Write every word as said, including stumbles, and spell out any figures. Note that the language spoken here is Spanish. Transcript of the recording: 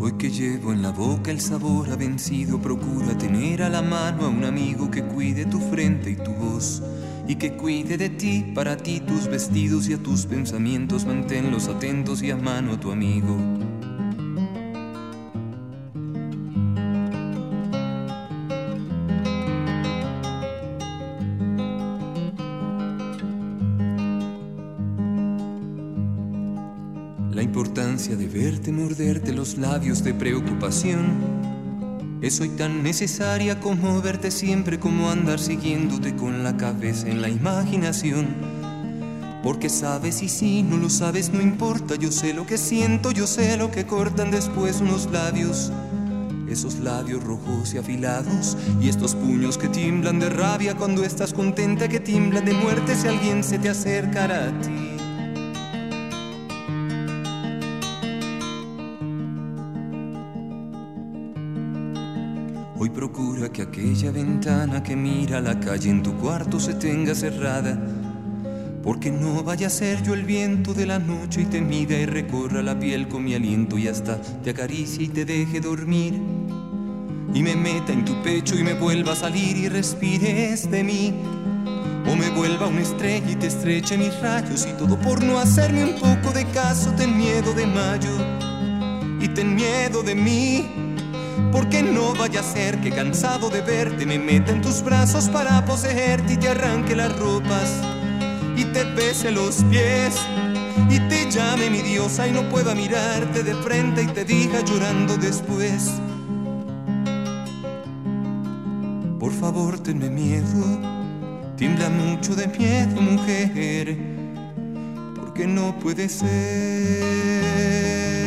Hoy que llevo en la boca el sabor a vencido, procura tener a la mano a un amigo que cuide tu frente y tu voz, y que cuide de ti, para ti, tus vestidos y a tus pensamientos. Manténlos atentos y a mano a tu amigo. La importancia de verte morderte los labios de preocupación es hoy tan necesaria como verte siempre, como andar siguiéndote con la cabeza en la imaginación. Porque sabes y si no lo sabes no importa, yo sé lo que siento, yo sé lo que cortan después unos labios, esos labios rojos y afilados, y estos puños que tiemblan de rabia cuando estás contenta, que tiemblan de muerte si alguien se te acercara a ti. Hoy procura que aquella ventana que mira a la calle en tu cuarto se tenga cerrada, porque no vaya a ser yo el viento de la noche y te mida y recorra la piel con mi aliento y hasta te acaricie y te deje dormir, y me meta en tu pecho y me vuelva a salir y respires de mí, o me vuelva una estrella y te estreche mis rayos, y todo por no hacerme un poco de caso. Ten miedo de mayo y ten miedo de mí, porque no vaya a ser que cansado de verte me meta en tus brazos para poseerte y te arranque las ropas y te bese los pies y te llame mi diosa y no pueda mirarte de frente y te diga llorando después: por favor tenme miedo, tiembla mucho de miedo mujer, porque no puede ser.